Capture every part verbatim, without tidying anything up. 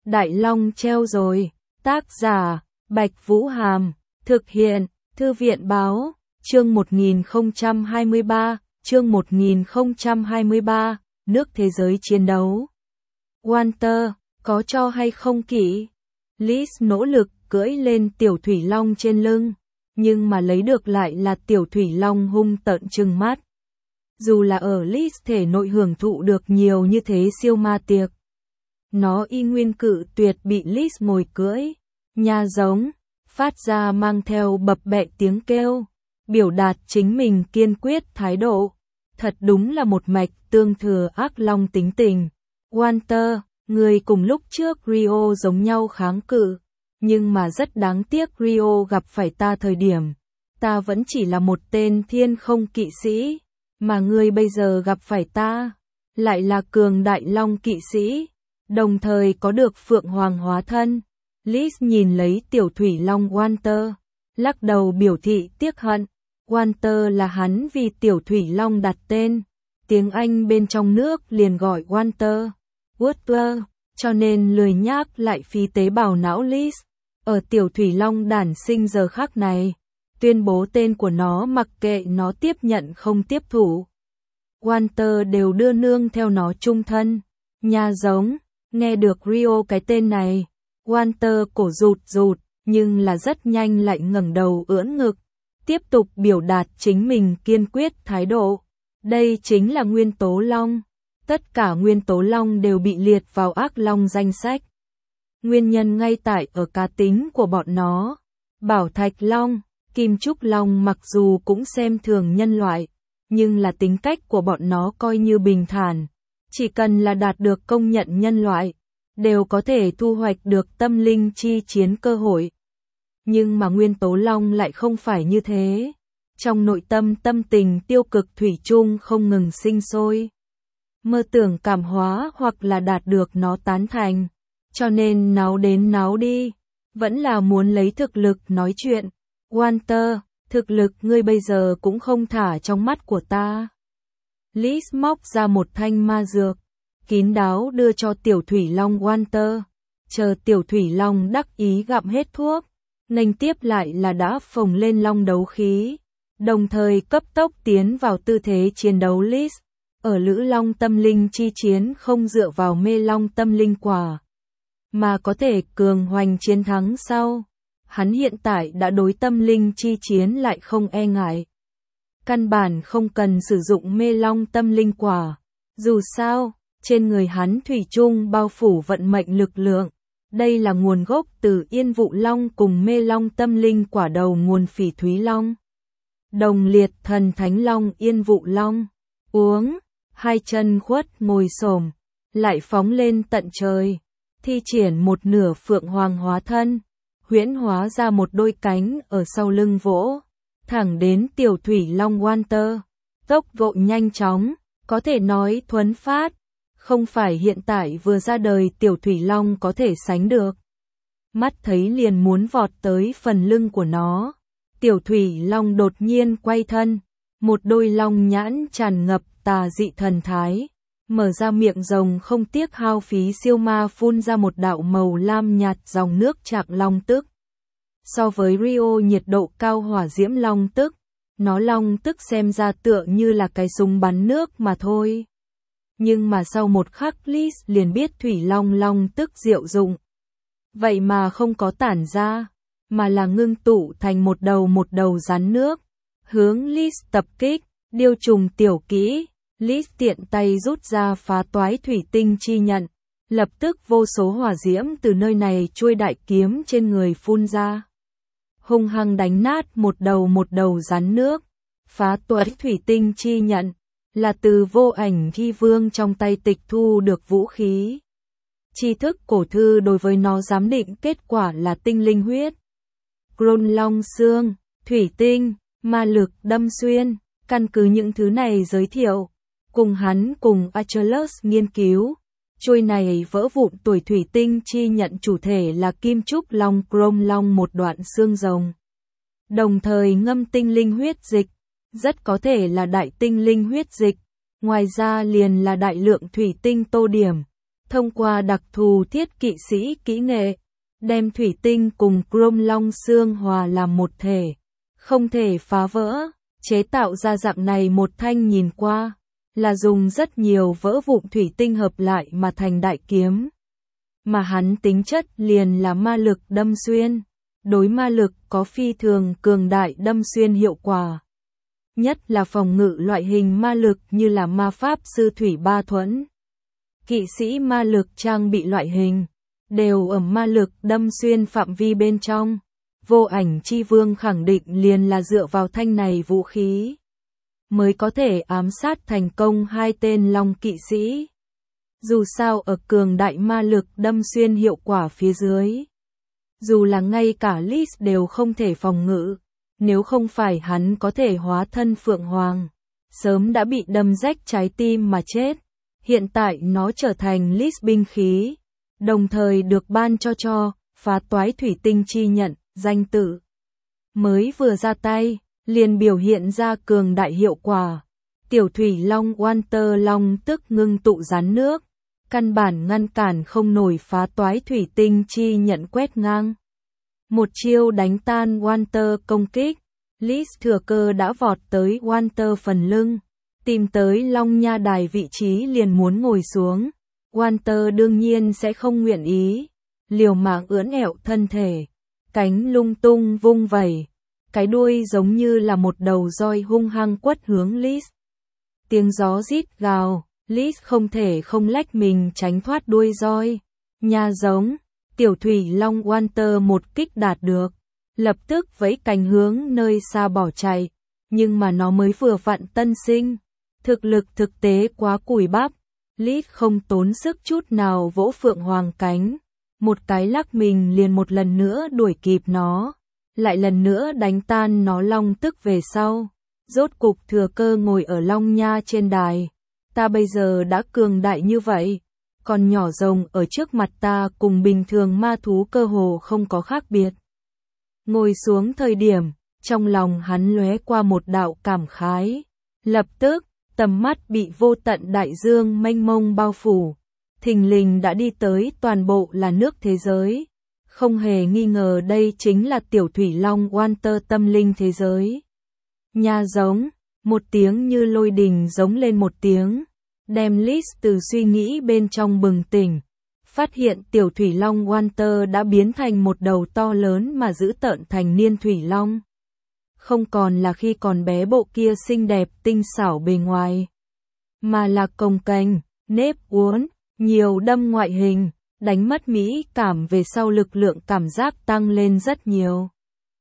Đại Long treo rồi. Tác giả, Bạch Vũ Hàm. Thực hiện, Thư viện Báo. Chương một nghìn không trăm hai mươi ba, chương một nghìn không trăm hai mươi ba, nước thế giới chiến đấu. Walter, có cho hay không kỹ? Liz nỗ lực cưỡi lên tiểu thủy long trên lưng, nhưng mà lấy được lại là tiểu thủy long hung tợn trừng mắt. Dù là ở Liz thể nội hưởng thụ được nhiều như thế siêu ma tiệc, nó y nguyên cự tuyệt bị Liz mồi cưỡi, nha giống, phát ra mang theo bập bẹ tiếng kêu, biểu đạt chính mình kiên quyết thái độ. Thật đúng là một mạch tương thừa ác long tính tình. Walter, người cùng lúc trước Rio giống nhau kháng cự, nhưng mà rất đáng tiếc Rio gặp phải ta thời điểm, ta vẫn chỉ là một tên thiên không kỵ sĩ, mà người bây giờ gặp phải ta, lại là cường đại long kỵ sĩ, đồng thời có được phượng hoàng hóa thân. Liz nhìn lấy tiểu thủy long Walter, lắc đầu biểu thị tiếc hận. Walter là hắn vì tiểu thủy long đặt tên, tiếng Anh bên trong nước liền gọi Walter, Walter, cho nên lười nhác lại phí tế bào não Liz. Ở tiểu thủy long đản sinh giờ khắc này, tuyên bố tên của nó mặc kệ nó tiếp nhận không tiếp thủ. Walter đều đưa nương theo nó chung thân. Nha giống, nghe được Rio cái tên này, Walter cổ rụt rụt, nhưng là rất nhanh lại ngẩng đầu ưỡn ngực, tiếp tục biểu đạt chính mình kiên quyết thái độ. Đây chính là nguyên tố long. Tất cả nguyên tố long đều bị liệt vào ác long danh sách. Nguyên nhân ngay tại ở cá tính của bọn nó. Bảo thạch long, kim trúc long mặc dù cũng xem thường nhân loại, nhưng là tính cách của bọn nó coi như bình thản. Chỉ cần là đạt được công nhận nhân loại, đều có thể thu hoạch được tâm linh chi chiến cơ hội. Nhưng mà nguyên tố long lại không phải như thế. Trong nội tâm tâm tình tiêu cực thủy chung không ngừng sinh sôi. Mơ tưởng cảm hóa hoặc là đạt được nó tán thành. Cho nên náo đến náo đi, vẫn là muốn lấy thực lực nói chuyện. Walter, thực lực ngươi bây giờ cũng không thả trong mắt của ta. Liz móc ra một thanh ma dược, kín đáo đưa cho tiểu thủy long Walter. Chờ tiểu thủy long đắc ý gặm hết thuốc, nghênh tiếp lại là đã phồng lên long đấu khí, đồng thời cấp tốc tiến vào tư thế chiến đấu. Liz ở Lữ Long tâm linh chi chiến không dựa vào mê long tâm linh quả, mà có thể cường hoành chiến thắng sau. Hắn hiện tại đã đối tâm linh chi chiến lại không e ngại. Căn bản không cần sử dụng mê long tâm linh quả. Dù sao, trên người hắn thủy chung bao phủ vận mệnh lực lượng. Đây là nguồn gốc từ Yên Vụ Long cùng mê long tâm linh quả đầu nguồn Phỉ Thúy Long. Đồng liệt thần thánh long Yên Vụ Long. Uống, hai chân khuất ngồi xổm, lại phóng lên tận trời. Thi triển một nửa phượng hoàng hóa thân, huyễn hóa ra một đôi cánh ở sau lưng vỗ, thẳng đến tiểu thủy long Walter. Tốc độ nhanh chóng, có thể nói thuấn phát, không phải hiện tại vừa ra đời tiểu thủy long có thể sánh được. Mắt thấy liền muốn vọt tới phần lưng của nó, tiểu thủy long đột nhiên quay thân, một đôi long nhãn tràn ngập tà dị thần thái, mở ra miệng rồng không tiếc hao phí siêu ma phun ra một đạo màu lam nhạt dòng nước chạm long tức. So với Rio nhiệt độ cao hỏa diễm long tức, nó long tức xem ra tựa như là cái súng bắn nước mà thôi. Nhưng mà sau một khắc Liz liền biết thủy long long tức diệu dụng. Vậy mà không có tản ra, mà là ngưng tụ thành một đầu một đầu rắn nước, hướng Liz tập kích. Điêu trùng tiểu kỹ, Liz tiện tay rút ra phá toái thủy tinh chi nhận, lập tức vô số hỏa diễm từ nơi này chuôi đại kiếm trên người phun ra, hung hăng đánh nát một đầu một đầu rắn nước. Phá toái thủy tinh chi nhận là từ Vô Ảnh Thi Vương trong tay tịch thu được vũ khí. Tri thức cổ thư đối với nó giám định kết quả là tinh linh huyết, Gron long xương, thủy tinh, ma lực đâm xuyên. Căn cứ những thứ này giới thiệu, cùng hắn cùng Achilles nghiên cứu, trôi này vỡ vụn tuổi thủy tinh chi nhận chủ thể là kim trúc long chrome long một đoạn xương rồng. Đồng thời ngâm tinh linh huyết dịch, rất có thể là đại tinh linh huyết dịch, ngoài ra liền là đại lượng thủy tinh tô điểm, thông qua đặc thù thiết kỵ sĩ kỹ nghệ, đem thủy tinh cùng chrome long xương hòa làm một thể, không thể phá vỡ, chế tạo ra dạng này một thanh nhìn qua, là dùng rất nhiều vỡ vụn thủy tinh hợp lại mà thành đại kiếm. Mà hắn tính chất liền là ma lực đâm xuyên, đối ma lực có phi thường cường đại đâm xuyên hiệu quả. Nhất là phòng ngự loại hình ma lực như là ma pháp sư thủy ba thuẫn, kỵ sĩ ma lực trang bị loại hình, đều ở ma lực đâm xuyên phạm vi bên trong. Vô Ảnh Chi Vương khẳng định liền là dựa vào thanh này vũ khí, mới có thể ám sát thành công hai tên long kỵ sĩ. Dù sao ở cường đại ma lực đâm xuyên hiệu quả phía dưới, dù là ngay cả Liz đều không thể phòng ngự, nếu không phải hắn có thể hóa thân Phượng Hoàng, sớm đã bị đâm rách trái tim mà chết. Hiện tại nó trở thành Liz binh khí, đồng thời được ban cho cho phá toái thủy tinh chi nhận, danh tự. Mới vừa ra tay, liền biểu hiện ra cường đại hiệu quả. Tiểu thủy long Walter long tức ngưng tụ rán nước, căn bản ngăn cản không nổi phá toái thủy tinh chi nhận quét ngang. Một chiêu đánh tan Walter công kích, Liz thừa cơ đã vọt tới Walter phần lưng, tìm tới long nha đài vị trí liền muốn ngồi xuống. Walter đương nhiên sẽ không nguyện ý, liều mạng ưỡn ẹo thân thể, cánh lung tung vung vẩy, cái đuôi giống như là một đầu roi hung hăng quất hướng Liz. Tiếng gió rít gào, Liz không thể không lách mình tránh thoát đuôi roi. Nha giống, tiểu thủy long Walter một kích đạt được, lập tức vẫy cánh hướng nơi xa bỏ chạy, nhưng mà nó mới vừa vặn tân sinh, thực lực thực tế quá cùi bắp. Liz không tốn sức chút nào vỗ Phượng Hoàng cánh, một cái lắc mình liền một lần nữa đuổi kịp nó, lại lần nữa đánh tan nó long tức về sau, rốt cục thừa cơ ngồi ở long nha trên đài. Ta bây giờ đã cường đại như vậy, còn nhỏ rồng ở trước mặt ta cùng bình thường ma thú cơ hồ không có khác biệt. Ngồi xuống thời điểm, trong lòng hắn lóe qua một đạo cảm khái, lập tức, tầm mắt bị vô tận đại dương mênh mông bao phủ, thình lình đã đi tới toàn bộ là nước thế giới. Không hề nghi ngờ đây chính là tiểu thủy long Walter tâm linh thế giới. Nha giống, một tiếng như lôi đình giống lên một tiếng, đem Liz từ suy nghĩ bên trong bừng tỉnh, phát hiện tiểu thủy long Walter đã biến thành một đầu to lớn mà dữ tợn thành niên thủy long. Không còn là khi còn bé bộ kia xinh đẹp tinh xảo bề ngoài, mà là cồng kềnh, nếp uốn, nhiều đâm ngoại hình, đánh mất mỹ cảm về sau lực lượng cảm giác tăng lên rất nhiều.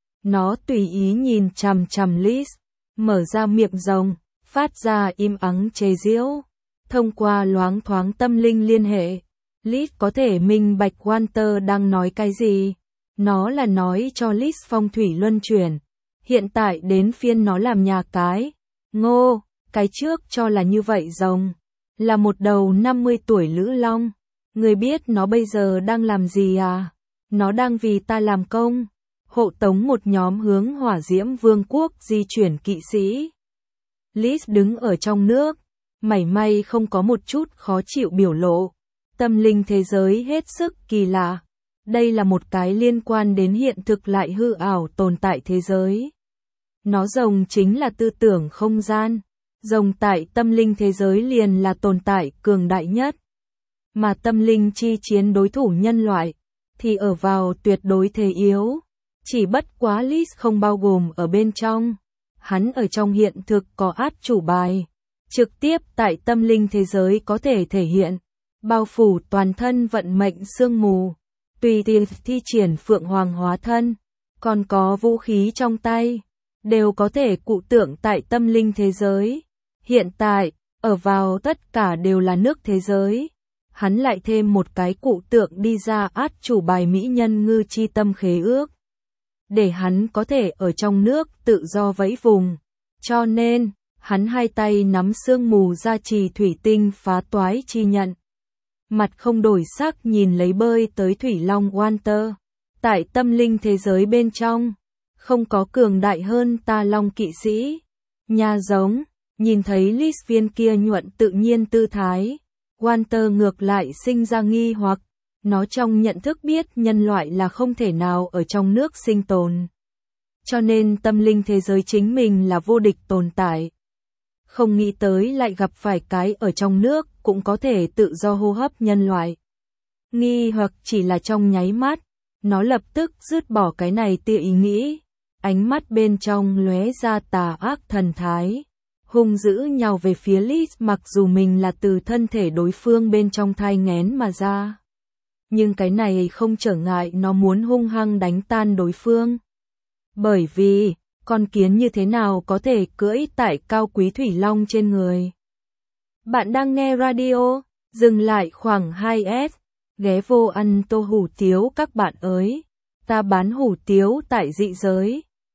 Nó tùy ý nhìn chằm chằm Liz, mở ra miệng rồng, phát ra im ắng chế giễu. Thông qua loáng thoáng tâm linh liên hệ, Liz có thể minh bạch Walter đang nói cái gì. Nó là nói cho Liz phong thủy luân chuyển. Hiện tại đến phiên nó làm nhà cái. Ngô, cái trước cho là như vậy rồng, là một đầu năm mươi tuổi lữ long. Người biết nó bây giờ đang làm gì à? Nó đang vì ta làm công, hộ tống một nhóm hướng Hỏa Diễm Vương quốc di chuyển kỵ sĩ. Liz đứng ở trong nước, mảy may không có một chút khó chịu biểu lộ. Tâm linh thế giới hết sức kỳ lạ. Đây là một cái liên quan đến hiện thực lại hư ảo tồn tại thế giới. Nó rồng chính là tư tưởng không gian. Rồng tại tâm linh thế giới liền là tồn tại cường đại nhất. Mà tâm linh chi chiến đối thủ nhân loại, thì ở vào tuyệt đối thế yếu. Chỉ bất quá Liz không bao gồm ở bên trong. Hắn ở trong hiện thực có át chủ bài. Trực tiếp tại tâm linh thế giới có thể thể hiện. Bao phủ toàn thân vận mệnh sương mù. Tùy tiện thi triển Phượng Hoàng hóa thân. Còn có vũ khí trong tay. Đều có thể cụ tượng tại tâm linh thế giới. Hiện tại, ở vào tất cả đều là nước thế giới. Hắn lại thêm một cái cụ tượng đi ra át chủ bài mỹ nhân ngư chi tâm khế ước. Để hắn có thể ở trong nước tự do vẫy vùng. Cho nên, hắn hai tay nắm sương mù gia trì thủy tinh phá toái chi nhận. Mặt không đổi sắc nhìn lấy bơi tới thủy long Walter. Tại tâm linh thế giới bên trong, không có cường đại hơn ta long kỵ sĩ. Nha giống, nhìn thấy Liz viên kia nhuận tự nhiên tư thái. Walter ngược lại sinh ra nghi hoặc, nó trong nhận thức biết nhân loại là không thể nào ở trong nước sinh tồn. Cho nên tâm linh thế giới chính mình là vô địch tồn tại. Không nghĩ tới lại gặp phải cái ở trong nước cũng có thể tự do hô hấp nhân loại. Nghi hoặc chỉ là trong nháy mắt, nó lập tức dứt bỏ cái này tia ý nghĩ, ánh mắt bên trong lóe ra tà ác thần thái, hung dữ nhào về phía Liz mặc dù mình là từ thân thể đối phương bên trong thai nghén mà ra. Nhưng cái này không trở ngại nó muốn hung hăng đánh tan đối phương. Bởi vì, con kiến như thế nào có thể cưỡi tại cao quý thủy long trên người. Bạn đang nghe radio, dừng lại khoảng hai S, ghé vô ăn tô hủ tiếu các bạn ơi. Ta bán hủ tiếu tại dị giới.